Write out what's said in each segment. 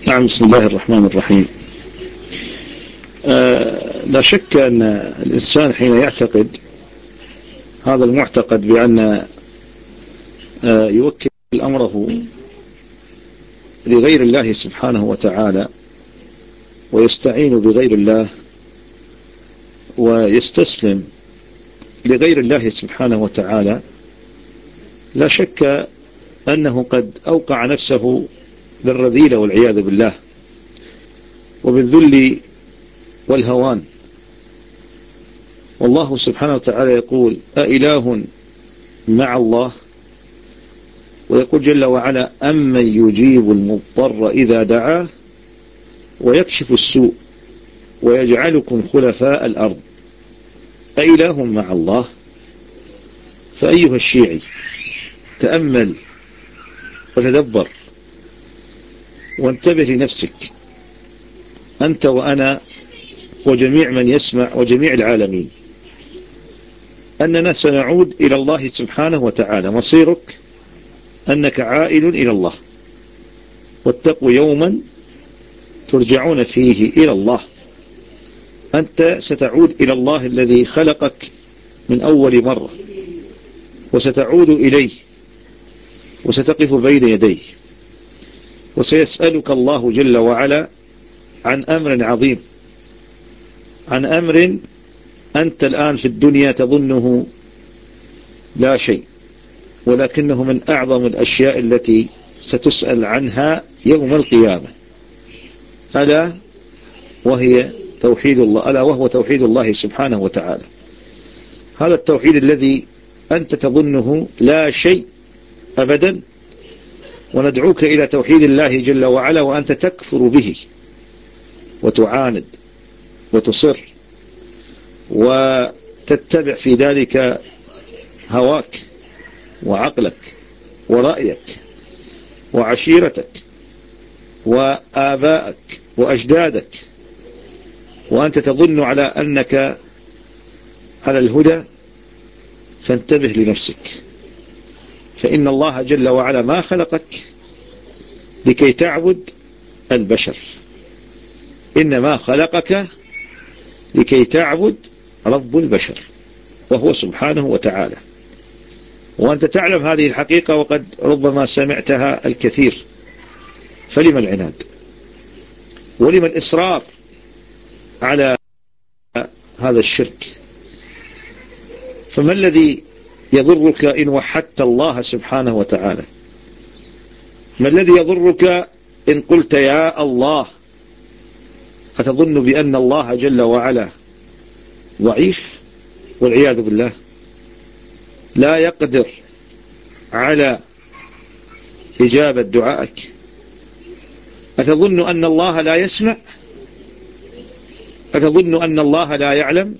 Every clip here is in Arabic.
نعم. بسم الله الرحمن الرحيم. لا شك أن الإنسان حين يعتقد هذا المعتقد بأن يوكل أمره لغير الله سبحانه وتعالى ويستعين بغير الله ويستسلم لغير الله سبحانه وتعالى، لا شك أنه قد أوقع نفسه بالرذيلة والعياذ بالله وبالذل والهوان. والله سبحانه وتعالى يقول: أإله مع الله؟ ويقول جل وعلا: أمن يجيب المضطر إذا دعاه ويكشف السوء ويجعلكم خلفاء الأرض أإله مع الله؟ فأيها الشيعي، تأمل وتدبر وانتبه لنفسك، أنت وأنا وجميع من يسمع وجميع العالمين، أننا سنعود إلى الله سبحانه وتعالى. مصيرك أنك عائل إلى الله، واتقوا يوما ترجعون فيه إلى الله. أنت ستعود إلى الله الذي خلقك من أول مرة، وستعود إليه وستقف بين يديه، وسيسألك الله جل وعلا عن أمر عظيم، عن أمر أنت الآن في الدنيا تظنه لا شيء، ولكنه من أعظم الأشياء التي ستسأل عنها يوم القيامة، ألا وهي توحيد الله، ألا وهو توحيد الله سبحانه وتعالى. هذا التوحيد الذي أنت تظنه لا شيء أبدا، وندعوك إلى توحيد الله جل وعلا وأنت تكفر به وتعاند وتصر وتتبع في ذلك هواك وعقلك ورأيك وعشيرتك وآبائك وأجدادك، وأنت تظن على أنك على الهدى. فانتبه لنفسك، فإن الله جل وعلا ما خلقك لكي تعبد البشر، إنما خلقك لكي تعبد رب البشر وهو سبحانه وتعالى. وأنت تعلم هذه الحقيقة، وقد ربما سمعتها الكثير، فلما العناد ولما الإصرار على هذا الشرك؟ فما الذي يضرك إن وحدت الله سبحانه وتعالى؟ ما الذي يضرك إن قلت يا الله؟ أتظن بأن الله جل وعلا ضعيف والعياذ بالله لا يقدر على إجابة دعائك؟ أتظن أن الله لا يسمع؟ أتظن أن الله لا يعلم؟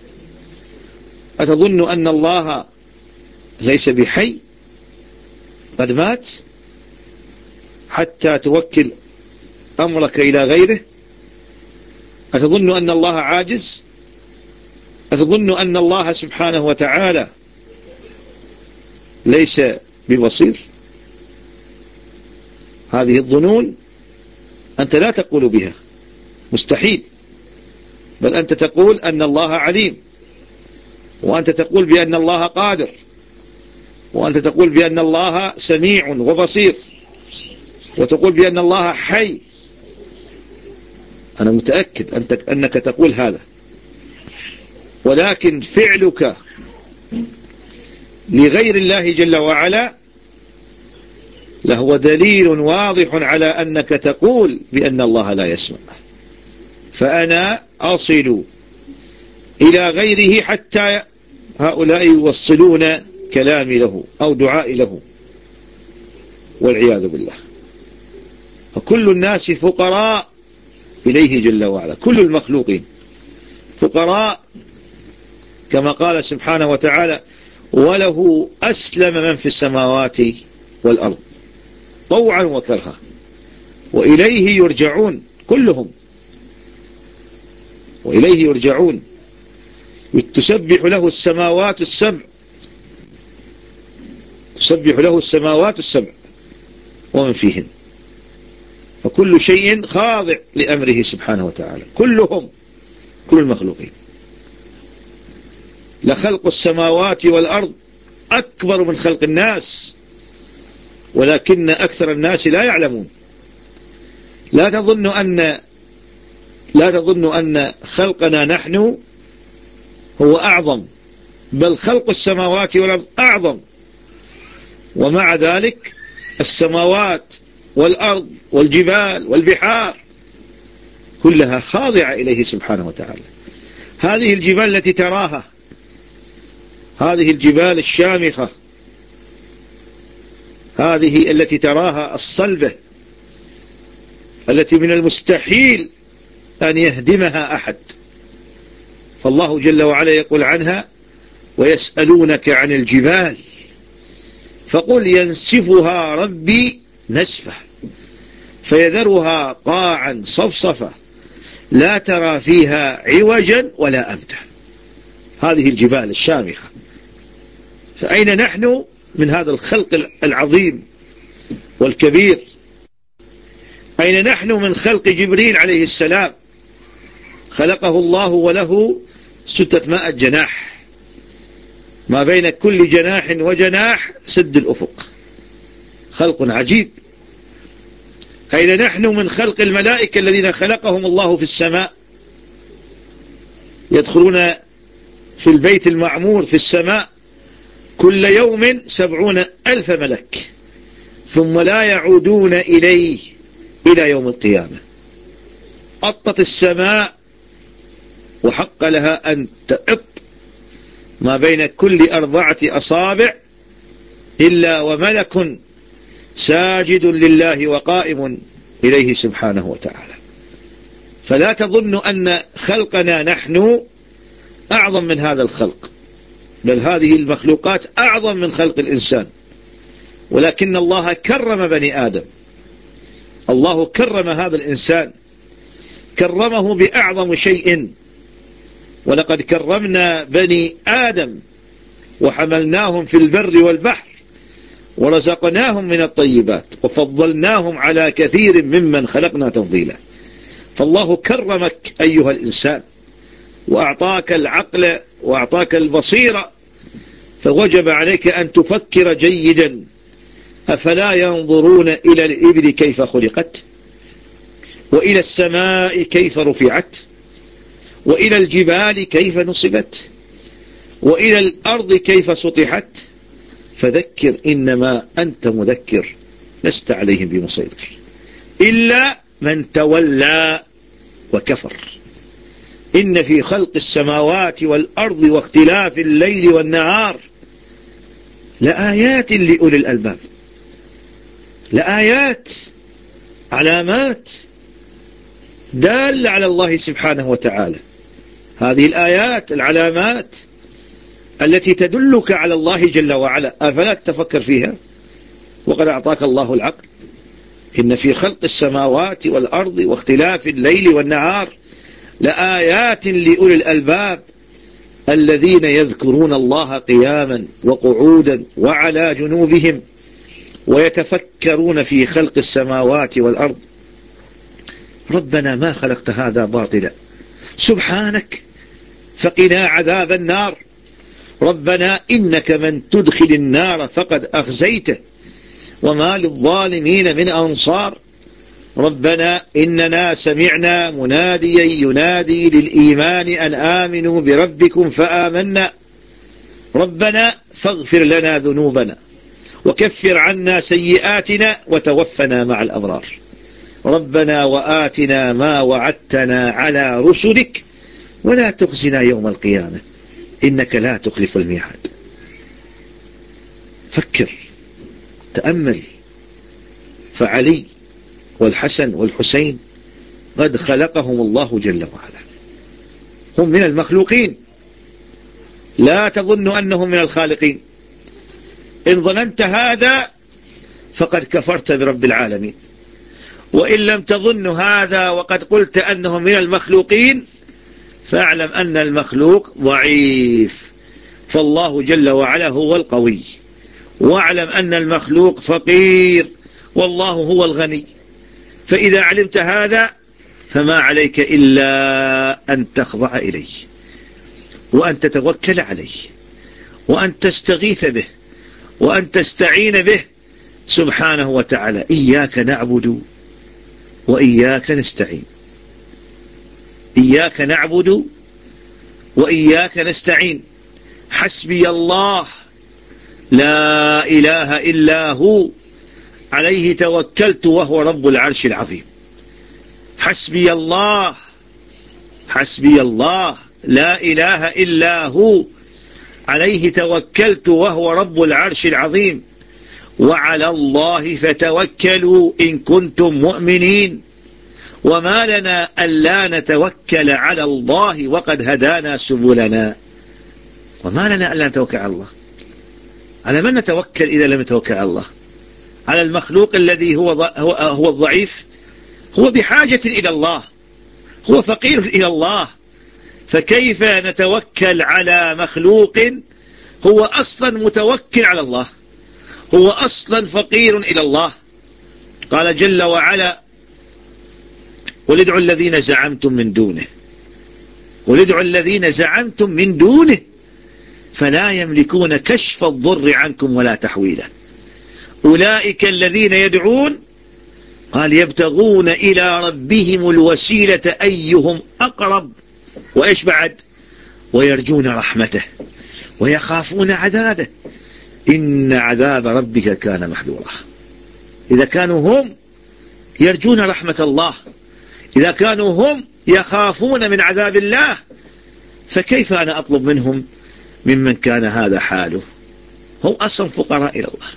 أتظن أن الله ليس بحي قد مات حتى توكل أمرك إلى غيره؟ أتظن أن الله عاجز؟ أتظن أن الله سبحانه وتعالى ليس ببصير؟ هذه الظنون أنت لا تقول بها، مستحيل، بل أنت تقول أن الله عليم، وأنت تقول بأن الله قادر، وأنت تقول بأن الله سميع وبصير، وتقول بأن الله حي. أنا متأكد أنك تقول هذا، ولكن فعلك لغير الله جل وعلا لهو دليل واضح على أنك تقول بأن الله لا يسمع. فأنا أصل إلى غيره حتى هؤلاء يوصلون كلامي له أو دعائي له، والعياذ بالله. فكل الناس فقراء إليه جل وعلا، كل المخلوقين فقراء، كما قال سبحانه وتعالى: وله أسلم من في السماوات والأرض طوعا وكرها وإليه يرجعون كلهم، وإليه يرجعون. تسبح له السماوات السبع، تسبح له السماوات السبع ومن فيهن، فكل شيء خاضع لأمره سبحانه وتعالى، كلهم، كل المخلوقين. لخلق السماوات والأرض أكبر من خلق الناس، ولكن أكثر الناس لا يعلمون. لا تظن أن خلقنا نحن هو أعظم، بل خلق السماوات والأرض أعظم. ومع ذلك السماوات والأرض والجبال والبحار كلها خاضعة إليه سبحانه وتعالى. هذه الجبال التي تراها، هذه الجبال الشامخة، هذه التي تراها الصلبة، التي من المستحيل أن يهدمها أحد، فالله جل وعلا يقول عنها: ويسألونك عن الجبال فقل ينسفها ربي نسفة فيذرها قاعا صفصفة لا ترى فيها عوجا ولا أمتا. هذه الجبال الشامخة. فأين نحن من هذا الخلق العظيم والكبير؟ أين نحن من خلق جبريل عليه السلام؟ خلقه الله وله 600 جناح، ما بين كل جناح وجناح سد الأفق، خلق عجيب. أين نحن من خلق الملائكة الذين خلقهم الله في السماء؟ يدخلون في البيت المعمور في السماء كل يوم 70,000 ملك، ثم لا يعودون إليه إلى يوم القيامة. أطت السماء وحق لها أن تأط ما بين كل 4 أصابع إلا وملك ساجد لله وقائم إليه سبحانه وتعالى. فلا تظن أن خلقنا نحن أعظم من هذا الخلق، بل هذه المخلوقات أعظم من خلق الإنسان، ولكن الله كرم بني آدم. الله كرم هذا الإنسان، كرمه بأعظم شيء. ولقد كرمنا بني آدم وحملناهم في البر والبحر ورزقناهم من الطيبات وفضلناهم على كثير ممن خلقنا تفضيلا. فالله كرمك أيها الإنسان وأعطاك العقل وأعطاك البصيرة، فوجب عليك أن تفكر جيدا. أفلا ينظرون إلى الإبل كيف خلقت، وإلى السماء كيف رفعت، وإلى الجبال كيف نصبت، وإلى الأرض كيف سطحت. فذكر إنما أنت مذكر لست عليهم بمسيطر إلا من تولى وكفر. إن في خلق السماوات والأرض واختلاف الليل والنهار لآيات لأولي الألباب، لآيات، علامات دالة على الله سبحانه وتعالى. هذه الآيات العلامات التي تدلك على الله جل وعلا، أفلا تفكر فيها وقد أعطاك الله العقل؟ إن في خلق السماوات والأرض واختلاف الليل والنهار لآيات لأولي الألباب الذين يذكرون الله قياما وقعودا وعلى جنوبهم ويتفكرون في خلق السماوات والأرض. ربنا ما خلقت هذا باطلا سبحانك فقنا عذاب النار. ربنا إنك من تدخل النار فقد أخزيته وما للظالمين من أنصار. ربنا إننا سمعنا مناديا ينادي للإيمان أن آمنوا بربكم فآمنا. ربنا فاغفر لنا ذنوبنا وكفر عنا سيئاتنا وتوفنا مع الأبرار. ربنا وآتنا ما وعدتنا على رسلك ولا تخزنا يوم القيامة إنك لا تخلف الميعاد. فكر، تأمل. فعلي والحسن والحسين قد خلقهم الله جل وعلا، هم من المخلوقين، لا تظن أنهم من الخالقين. إن ظننت هذا فقد كفرت برب العالمين، وإن لم تظن هذا وقد قلت أنهم من المخلوقين فاعلم أن المخلوق ضعيف، فالله جل وعلا هو القوي. واعلم أن المخلوق فقير والله هو الغني، فإذا علمت هذا فما عليك إلا أن تخضع إليه، وأن تتوكل عليه، وأن تستغيث به، وأن تستعين به سبحانه وتعالى. إياك نعبد وإياك نستعين، إياك نعبد وإياك نستعين، حسبي الله لا إله إلا هو عليه توكلت وهو رب العرش العظيم. حسبي الله، حسبي الله لا إله إلا هو عليه توكلت وهو رب العرش العظيم، وعلى الله فتوكلوا إن كنتم مؤمنين. وما لنا ألا نتوكل على الله وقد هدانا سبلنا. وما لنا ألا نتوكل على الله؟ على من نتوكل إذا لم نتوكل على الله؟ على المخلوق الذي هو الضعيف؟ هو بحاجة إلى الله، هو فقير إلى الله، فكيف نتوكل على مخلوق هو أصلا متوكل على الله، هو أصلا فقير إلى الله؟ قال جل وعلا: قل ادعوا الذين زعمتم من دونه، قل ادعوا الذين زعمتم من دونه فلا يملكون كشف الضر عنكم ولا تحويله. أولئك الذين يدعون، قال يبتغون إلى ربهم الوسيلة أيهم أقرب، وإيش بعد؟ ويرجون رحمته ويخافون عذابه إن عذاب ربك كان محذورا. إذا كانوا هم يرجون رحمة الله، إذا كانوا هم يخافون من عذاب الله، فكيف أنا أطلب منهم ممن كان هذا حاله؟ هم أصلا فقراء إلى الله.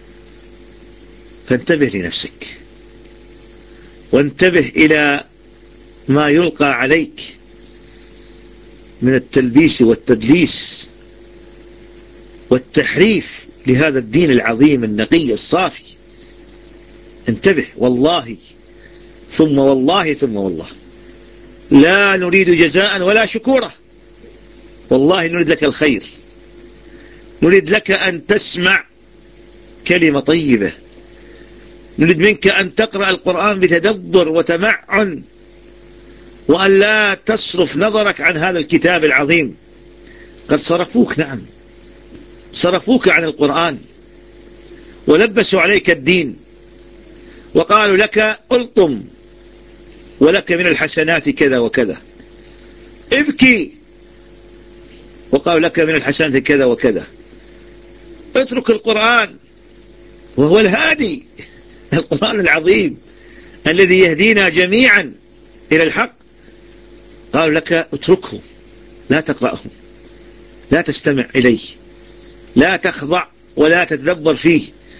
فانتبه لنفسك، وانتبه إلى ما يلقى عليك من التلبيس والتدليس والتحريف لهذا الدين العظيم النقي الصافي. انتبه، والله ثم والله ثم والله لا نريد جزاء ولا شكورا، والله نريد لك الخير، نريد لك أن تسمع كلمة طيبة، نريد منك أن تقرأ القرآن بتدبر وتمعن، وأن لا تصرف نظرك عن هذا الكتاب العظيم. قد صرفوك، نعم صرفوك عن القرآن ولبسوا عليك الدين، وقالوا لك ألطم ولك من الحسنات كذا وكذا، ابكي وقالوا لك من الحسنات كذا وكذا، اترك القرآن وهو الهادي، القرآن العظيم الذي يهدينا جميعا إلى الحق. قالوا لك اتركه، لا تقرأه، لا تستمع إليه، لا تخضع ولا تتدبر فيه،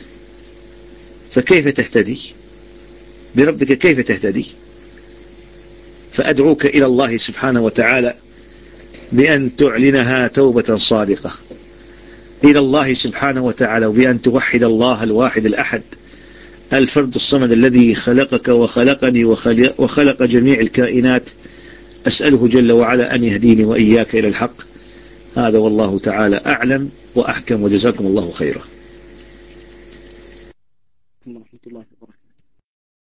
فكيف تهتدي بربك؟ كيف تهتدي؟ فأدعوك إلى الله سبحانه وتعالى بأن تعلنها توبة صادقة إلى الله سبحانه وتعالى، وبأن توحد الله الواحد الأحد الفرد الصمد الذي خلقك وخلقني وخلق جميع الكائنات. أسأله جل وعلا أن يهديني وإياك إلى الحق. هذا والله تعالى أعلم وأحكم، وجزاكم الله خيرا. ورحمة الله وبركاته.